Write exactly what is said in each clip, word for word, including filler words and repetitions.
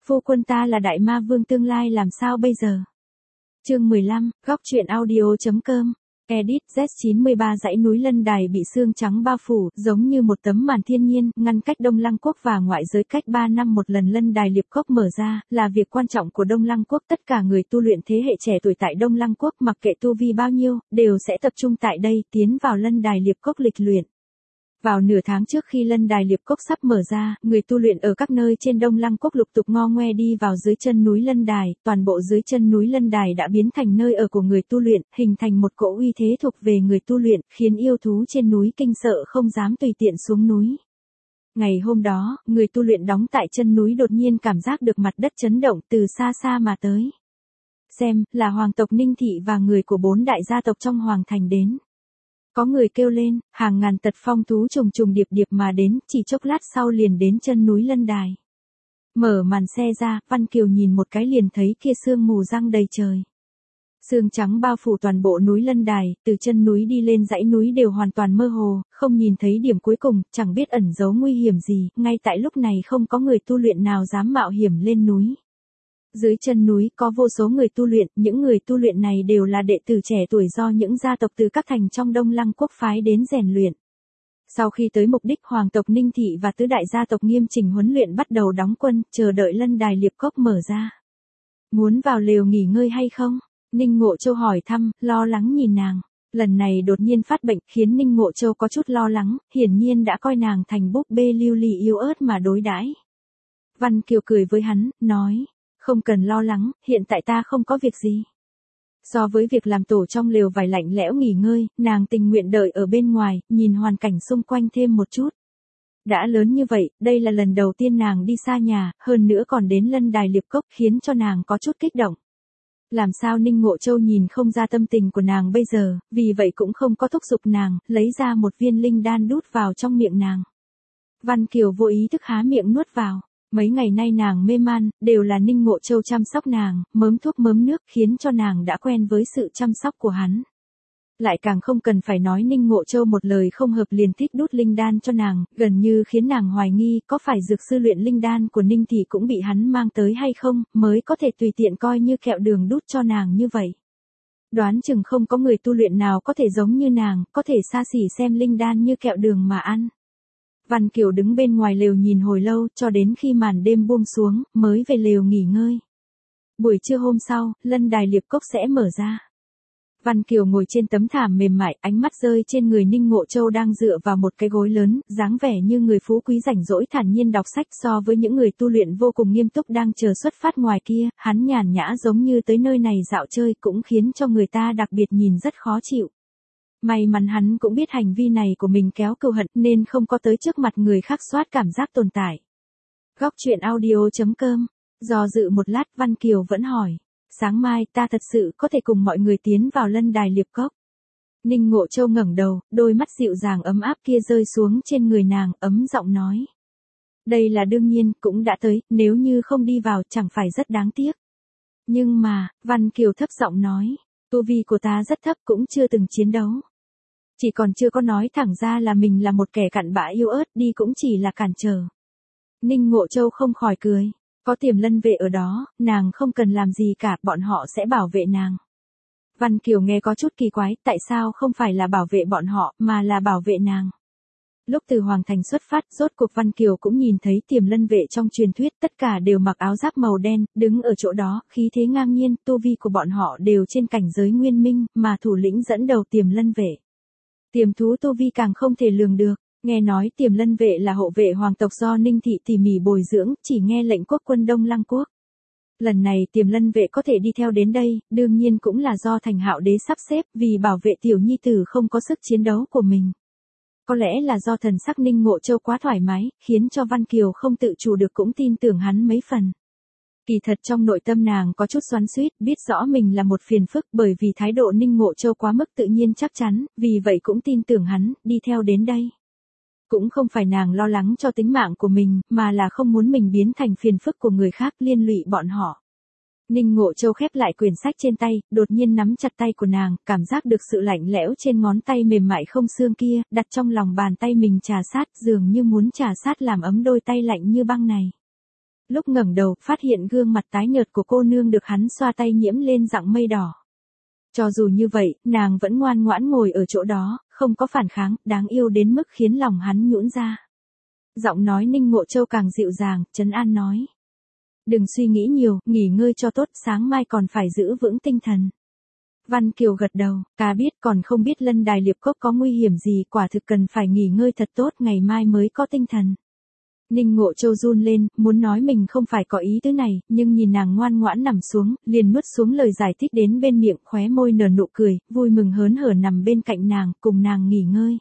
Phu quân ta là đại ma vương tương lai làm sao bây giờ? Chương mười lăm, góc truyện audio.com. Edit Z chín mươi ba dãy núi Lân Đài bị sương trắng bao phủ, giống như một tấm màn thiên nhiên, ngăn cách Đông Lăng Quốc và ngoại giới cách ba năm một lần Lân Đài Liệp Cốc mở ra, là việc quan trọng của Đông Lăng Quốc. Tất cả người tu luyện thế hệ trẻ tuổi tại Đông Lăng Quốc mặc kệ tu vi bao nhiêu, đều sẽ tập trung tại đây, tiến vào Lân Đài Liệp Cốc lịch luyện. Vào nửa tháng trước khi Lân Đài Liệp Cốc sắp mở ra, người tu luyện ở các nơi trên Đông Lăng Quốc lục tục ngo ngoe đi vào dưới chân núi Lân Đài, toàn bộ dưới chân núi Lân Đài đã biến thành nơi ở của người tu luyện, hình thành một cỗ uy thế thuộc về người tu luyện, khiến yêu thú trên núi kinh sợ không dám tùy tiện xuống núi. Ngày hôm đó, người tu luyện đóng tại chân núi đột nhiên cảm giác được mặt đất chấn động từ xa xa mà tới. Xem, là hoàng tộc Ninh Thị và người của bốn đại gia tộc trong hoàng thành đến. Có người kêu lên, hàng ngàn tật phong thú trùng trùng điệp điệp mà đến, chỉ chốc lát sau liền đến chân núi Lân Đài. Mở màn xe ra, Văn Kiều nhìn một cái liền thấy kia sương mù răng đầy trời. Sương trắng bao phủ toàn bộ núi Lân Đài, từ chân núi đi lên dãy núi đều hoàn toàn mơ hồ, không nhìn thấy điểm cuối cùng, chẳng biết ẩn giấu nguy hiểm gì, ngay tại lúc này không có người tu luyện nào dám mạo hiểm lên núi. Dưới chân núi có vô số người tu luyện, những người tu luyện này đều là đệ tử trẻ tuổi do những gia tộc từ các thành trong Đông Lăng Quốc phái đến rèn luyện. Sau khi tới mục đích, hoàng tộc Ninh Thị và tứ đại gia tộc nghiêm chỉnh huấn luyện bắt đầu đóng quân, chờ đợi Lân Đài Liệp Cốc mở ra. Muốn vào lều nghỉ ngơi hay không? Ninh Ngộ Châu hỏi thăm, lo lắng nhìn nàng. Lần này đột nhiên phát bệnh khiến Ninh Ngộ Châu có chút lo lắng, hiển nhiên đã coi nàng thành búp bê lưu ly yếu ớt mà đối đãi. Văn Kiều cười với hắn, nói. Không cần lo lắng, hiện tại ta không có việc gì. So với việc làm tổ trong lều vải lạnh lẽo nghỉ ngơi, nàng tình nguyện đợi ở bên ngoài, nhìn hoàn cảnh xung quanh thêm một chút. Đã lớn như vậy, đây là lần đầu tiên nàng đi xa nhà, hơn nữa còn đến Lân Đài Liệp Cốc khiến cho nàng có chút kích động. Làm sao Ninh Ngộ Châu nhìn không ra tâm tình của nàng bây giờ, vì vậy cũng không có thúc giục nàng, lấy ra một viên linh đan đút vào trong miệng nàng. Văn Kiều vô ý thức há miệng nuốt vào. Mấy ngày nay nàng mê man, đều là Ninh Ngộ Châu chăm sóc nàng, mớm thuốc mớm nước khiến cho nàng đã quen với sự chăm sóc của hắn. Lại càng không cần phải nói Ninh Ngộ Châu một lời không hợp liền thích đút linh đan cho nàng, gần như khiến nàng hoài nghi có phải dược sư luyện linh đan của Ninh Thị cũng bị hắn mang tới hay không, mới có thể tùy tiện coi như kẹo đường đút cho nàng như vậy. Đoán chừng không có người tu luyện nào có thể giống như nàng, có thể xa xỉ xem linh đan như kẹo đường mà ăn. Văn Kiều đứng bên ngoài lều nhìn hồi lâu, cho đến khi màn đêm buông xuống, mới về lều nghỉ ngơi. Buổi trưa hôm sau, Lân Đài Liệp Cốc sẽ mở ra. Văn Kiều ngồi trên tấm thảm mềm mại, ánh mắt rơi trên người Ninh Ngộ Châu đang dựa vào một cái gối lớn, dáng vẻ như người phú quý rảnh rỗi thản nhiên đọc sách. So với những người tu luyện vô cùng nghiêm túc đang chờ xuất phát ngoài kia, hắn nhàn nhã giống như tới nơi này dạo chơi, cũng khiến cho người ta đặc biệt nhìn rất khó chịu. May mắn hắn cũng biết hành vi này của mình kéo cừu hận nên không có tới trước mặt người khác soát cảm giác tồn tại. Góc truyện audio.com. Do dự một lát, Văn Kiều vẫn hỏi. Sáng mai ta thật sự có thể cùng mọi người tiến vào Lân Đài Liệp Cốc. Ninh Ngộ Châu ngẩng đầu, đôi mắt dịu dàng ấm áp kia rơi xuống trên người nàng, ấm giọng nói. Đây là đương nhiên, cũng đã tới, nếu như không đi vào chẳng phải rất đáng tiếc. Nhưng mà, Văn Kiều thấp giọng nói, tu vi của ta rất thấp cũng chưa từng chiến đấu. Chỉ còn chưa có nói thẳng ra là mình là một kẻ cặn bã yếu ớt, đi cũng chỉ là cản trở. Ninh Ngộ Châu không khỏi cười. Có Tiềm Lân vệ ở đó, nàng không cần làm gì cả, bọn họ sẽ bảo vệ nàng. Văn Kiều nghe có chút kỳ quái, tại sao không phải là bảo vệ bọn họ, mà là bảo vệ nàng. Lúc từ Hoàng Thành xuất phát, rốt cuộc Văn Kiều cũng nhìn thấy Tiềm Lân vệ trong truyền thuyết, tất cả đều mặc áo giáp màu đen, đứng ở chỗ đó, khí thế ngang nhiên, tu vi của bọn họ đều trên cảnh giới nguyên minh, mà thủ lĩnh dẫn đầu Tiềm Lân vệ. Tiềm thú tu vi càng không thể lường được, nghe nói Tiềm Lân vệ là hộ vệ hoàng tộc do Ninh Thị tỉ mỉ bồi dưỡng, chỉ nghe lệnh quốc quân Đông Lăng Quốc. Lần này Tiềm Lân vệ có thể đi theo đến đây, đương nhiên cũng là do Thành Hạo Đế sắp xếp, vì bảo vệ tiểu nhi tử không có sức chiến đấu của mình. Có lẽ là do thần sắc Ninh Ngộ Châu quá thoải mái, khiến cho Văn Kiều không tự chủ được cũng tin tưởng hắn mấy phần. Kỳ thật trong nội tâm nàng có chút xoắn xuýt, biết rõ mình là một phiền phức bởi vì thái độ Ninh Ngộ Châu quá mức tự nhiên chắc chắn, vì vậy cũng tin tưởng hắn, đi theo đến đây. Cũng không phải nàng lo lắng cho tính mạng của mình, mà là không muốn mình biến thành phiền phức của người khác, liên lụy bọn họ. Ninh Ngộ Châu khép lại quyển sách trên tay, đột nhiên nắm chặt tay của nàng, cảm giác được sự lạnh lẽo trên ngón tay mềm mại không xương kia, đặt trong lòng bàn tay mình trà sát, dường như muốn trà sát làm ấm đôi tay lạnh như băng này. Lúc ngẩng đầu, phát hiện gương mặt tái nhợt của cô nương được hắn xoa tay nhiễm lên dạng mây đỏ. Cho dù như vậy, nàng vẫn ngoan ngoãn ngồi ở chỗ đó, không có phản kháng, đáng yêu đến mức khiến lòng hắn nhũn ra. Giọng nói Ninh Ngộ Châu càng dịu dàng, trấn an nói. Đừng suy nghĩ nhiều, nghỉ ngơi cho tốt, sáng mai còn phải giữ vững tinh thần. Văn Kiều gật đầu, ca biết còn không biết Lân Đài Liệp Cốc có nguy hiểm gì, quả thực cần phải nghỉ ngơi thật tốt, ngày mai mới có tinh thần. Ninh Ngộ Châu run lên, muốn nói mình không phải có ý tứ này, nhưng nhìn nàng ngoan ngoãn nằm xuống, liền nuốt xuống lời giải thích đến bên miệng, khóe môi nở nụ cười, vui mừng hớn hở nằm bên cạnh nàng, cùng nàng nghỉ ngơi.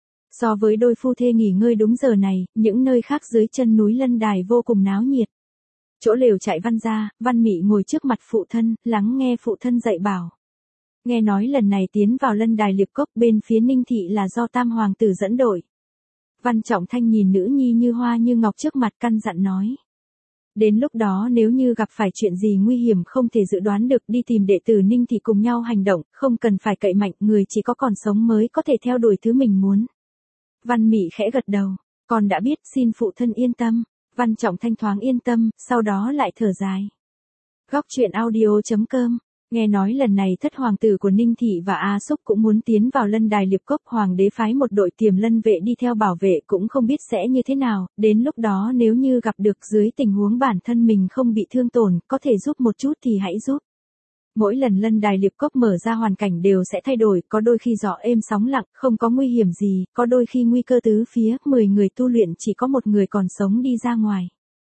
So với đôi phu thê nghỉ ngơi đúng giờ này, những nơi khác dưới chân núi Lân Đài vô cùng náo nhiệt. Chỗ lều trại Văn gia, Văn Mị ngồi trước mặt phụ thân, lắng nghe phụ thân dạy bảo. Nghe nói lần này tiến vào Lân Đài Liệp Cốc bên phía Ninh Thị là do Tam Hoàng tử dẫn đội. Văn Trọng Thanh nhìn nữ nhi như hoa như ngọc trước mặt căn dặn nói. Đến lúc đó nếu như gặp phải chuyện gì nguy hiểm không thể dự đoán được đi tìm đệ tử Ninh Thị cùng nhau hành động, không cần phải cậy mạnh, người chỉ có còn sống mới có thể theo đuổi thứ mình muốn. Văn Mị khẽ gật đầu, con đã biết, xin phụ thân yên tâm. Văn Trọng Thanh thoáng yên tâm, sau đó lại thở dài. Góc truyện audio chấm com. Nghe nói lần này thất hoàng tử của Ninh Thị và A Súc cũng muốn tiến vào Lân Đài Liệp Cốc, hoàng đế phái một đội tiềm lân vệ đi theo bảo vệ, cũng không biết sẽ như thế nào, đến lúc đó nếu như gặp được dưới tình huống bản thân mình không bị thương tổn, có thể giúp một chút thì hãy giúp. Mỗi lần Lân Đài Liệp Cốc mở ra hoàn cảnh đều sẽ thay đổi, có đôi khi gió êm sóng lặng, không có nguy hiểm gì, có đôi khi nguy cơ tứ phía, mười người tu luyện chỉ có một người còn sống đi ra ngoài.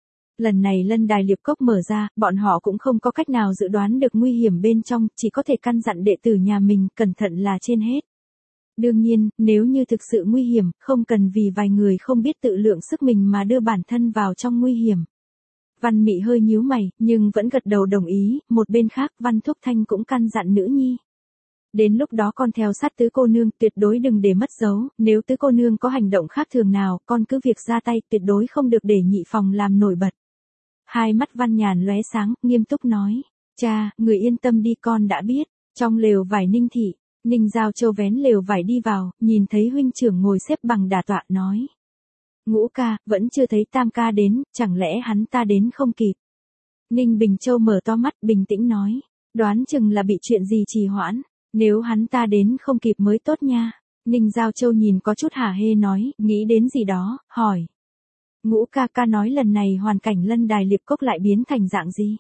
Lần này Lân Đài Liệp Cốc mở ra, bọn họ cũng không có cách nào dự đoán được nguy hiểm bên trong, chỉ có thể căn dặn đệ tử nhà mình, cẩn thận là trên hết. Đương nhiên, nếu như thực sự nguy hiểm, không cần vì vài người không biết tự lượng sức mình mà đưa bản thân vào trong nguy hiểm. Văn Mị hơi nhíu mày, nhưng vẫn gật đầu đồng ý, một bên khác Văn Thúc Thanh cũng căn dặn nữ nhi. Đến lúc đó con theo sát tứ cô nương, tuyệt đối đừng để mất dấu, nếu tứ cô nương có hành động khác thường nào, con cứ việc ra tay, tuyệt đối không được để nhị phòng làm nổi bật. Hai mắt Văn Nhàn lóe sáng, nghiêm túc nói, cha, người yên tâm đi, con đã biết. Trong lều vải Ninh Thị, Ninh Giao Châu vén lều vải đi vào, nhìn thấy huynh trưởng ngồi xếp bằng đả tọa nói. Ngũ ca, vẫn chưa thấy Tam ca đến, chẳng lẽ hắn ta đến không kịp. Ninh Bình Châu mở to mắt, bình tĩnh nói, đoán chừng là bị chuyện gì trì hoãn, nếu hắn ta đến không kịp mới tốt nha. Ninh Giao Châu nhìn có chút hả hê nói, nghĩ đến gì đó, hỏi. Ngũ ca ca nói lần này hoàn cảnh Lân Đài Liệp Cốc lại biến thành dạng gì?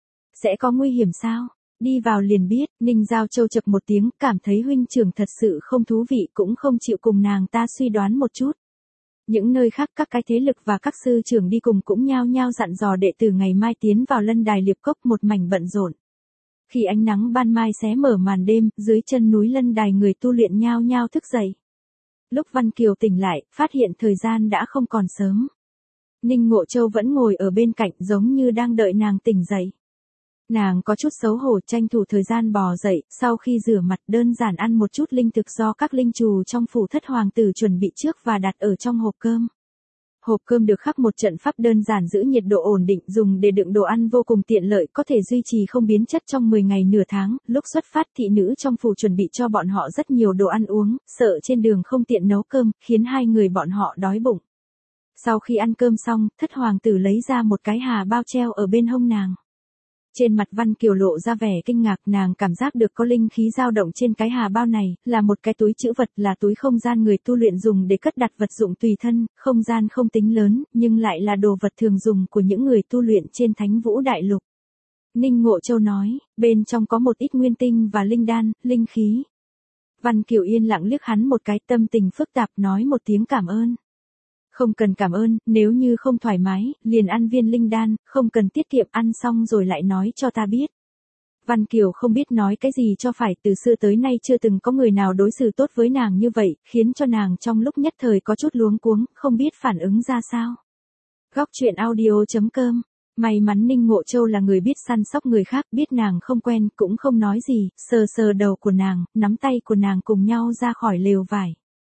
Sẽ có nguy hiểm sao? Đi vào liền biết, Ninh Giao Châu chập một tiếng, cảm thấy huynh trưởng thật sự không thú vị, cũng không chịu cùng nàng ta suy đoán một chút. Những nơi khác các cái thế lực và các sư trưởng đi cùng cũng nhao nhao dặn dò đệ tử ngày mai tiến vào Lân Đài Liệp Cốc, một mảnh bận rộn. Khi ánh nắng ban mai xé mở màn đêm, dưới chân núi Lân Đài người tu luyện nhao nhao thức dậy. Lúc Văn Kiều tỉnh lại, phát hiện thời gian đã không còn sớm. Ninh Ngộ Châu vẫn ngồi ở bên cạnh giống như đang đợi nàng tỉnh dậy. Nàng có chút xấu hổ tranh thủ thời gian bò dậy, sau khi rửa mặt đơn giản ăn một chút linh thực do các linh trù trong phủ thất hoàng tử chuẩn bị trước và đặt ở trong hộp cơm. Hộp cơm được khắc một trận pháp đơn giản giữ nhiệt độ ổn định, dùng để đựng đồ ăn vô cùng tiện lợi, có thể duy trì không biến chất trong mười ngày nửa tháng. Lúc xuất phát thị nữ trong phủ chuẩn bị cho bọn họ rất nhiều đồ ăn uống, sợ trên đường không tiện nấu cơm, khiến hai người bọn họ đói bụng. Sau khi ăn cơm xong, thất hoàng tử lấy ra một cái hà bao treo ở bên hông nàng. Trên mặt Văn Kiều lộ ra vẻ kinh ngạc, nàng cảm giác được có linh khí dao động trên cái hà bao này, là một cái túi trữ vật, là túi không gian người tu luyện dùng để cất đặt vật dụng tùy thân, không gian không tính lớn, nhưng lại là đồ vật thường dùng của những người tu luyện trên Thánh Vũ Đại Lục. Ninh Ngộ Châu nói, bên trong có một ít nguyên tinh và linh đan, linh khí. Văn Kiều yên lặng liếc hắn một cái, tâm tình phức tạp nói một tiếng cảm ơn. Không cần cảm ơn, nếu như không thoải mái, liền ăn viên linh đan, không cần tiết kiệm, ăn xong rồi lại nói cho ta biết. Văn Kiều không biết nói cái gì cho phải, từ xưa tới nay chưa từng có người nào đối xử tốt với nàng như vậy, khiến cho nàng trong lúc nhất thời có chút luống cuống, không biết phản ứng ra sao. Góc truyện audio chấm com. May mắn Ninh Ngộ Châu là người biết săn sóc người khác, biết nàng không quen, cũng không nói gì, sờ sờ đầu của nàng, nắm tay của nàng cùng nhau ra khỏi lều vải.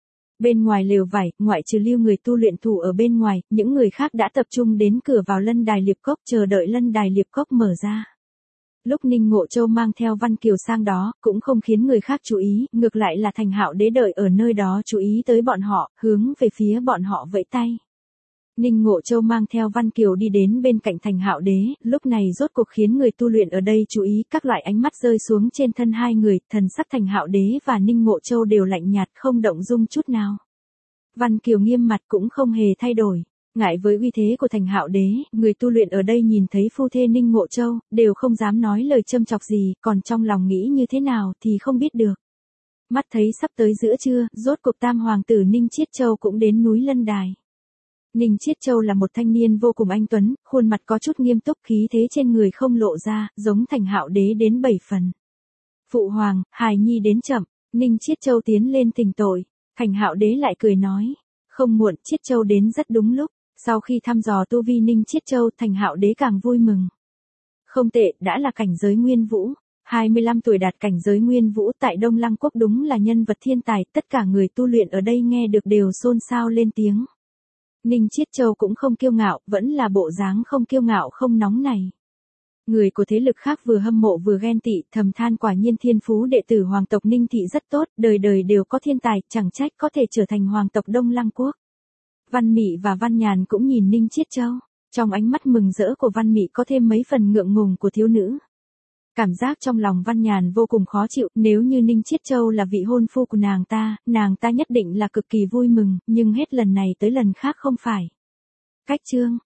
Bên ngoài lều vải, ngoại trừ lưu người tu luyện thủ ở bên ngoài, những người khác đã tập trung đến cửa vào Lân Đài Liệp Cốc, chờ đợi Lân Đài Liệp Cốc mở ra. Lúc Ninh Ngộ Châu mang theo Văn Kiều sang đó, cũng không khiến người khác chú ý, ngược lại là Thành Hạo Đế đợi ở nơi đó chú ý tới bọn họ, hướng về phía bọn họ vẫy tay. Ninh Ngộ Châu mang theo Văn Kiều đi đến bên cạnh Thành Hạo Đế, lúc này rốt cuộc khiến người tu luyện ở đây chú ý, các loại ánh mắt rơi xuống trên thân hai người, thần sắc Thành Hạo Đế và Ninh Ngộ Châu đều lạnh nhạt không động dung chút nào. Văn Kiều nghiêm mặt cũng không hề thay đổi. Ngại với uy thế của Thành Hạo Đế, người tu luyện ở đây nhìn thấy phu thê Ninh Ngộ Châu, đều không dám nói lời châm chọc gì, còn trong lòng nghĩ như thế nào thì không biết được. Mắt thấy sắp tới giữa trưa, rốt cuộc tam hoàng tử Ninh Chiết Châu cũng đến núi Lân Đài. Ninh Chiết Châu là một thanh niên vô cùng anh tuấn, khuôn mặt có chút nghiêm túc, khí thế trên người không lộ ra, giống Thành Hạo Đế đến bảy phần. Phụ hoàng, hài nhi đến chậm, Ninh Chiết Châu tiến lên thỉnh tội. Thành Hạo Đế lại cười nói, không muộn, Chiết Châu đến rất đúng lúc. Sau khi thăm dò tu vi Ninh Chiết Châu, Thành Hạo Đế càng vui mừng. Không tệ, đã là cảnh giới nguyên vũ. hai mươi lăm tuổi đạt cảnh giới nguyên vũ tại Đông Lăng Quốc đúng là nhân vật thiên tài, tất cả người tu luyện ở đây nghe được đều xôn xao lên tiếng. Ninh Chiết Châu cũng không kiêu ngạo, vẫn là bộ dáng không kiêu ngạo không nóng này. Người của thế lực khác vừa hâm mộ vừa ghen tị, thầm than quả nhiên thiên phú đệ tử hoàng tộc Ninh Thị rất tốt, đời đời đều có thiên tài, chẳng trách có thể trở thành hoàng tộc Đông Lăng Quốc. Văn Mị và Văn Nhàn cũng nhìn Ninh Chiết Châu, trong ánh mắt mừng rỡ của Văn Mị có thêm mấy phần ngượng ngùng của thiếu nữ. Cảm giác trong lòng Văn Nhàn vô cùng khó chịu, nếu như Ninh Chiết Châu là vị hôn phu của nàng ta, nàng ta nhất định là cực kỳ vui mừng, nhưng hết lần này tới lần khác không phải. Cách chương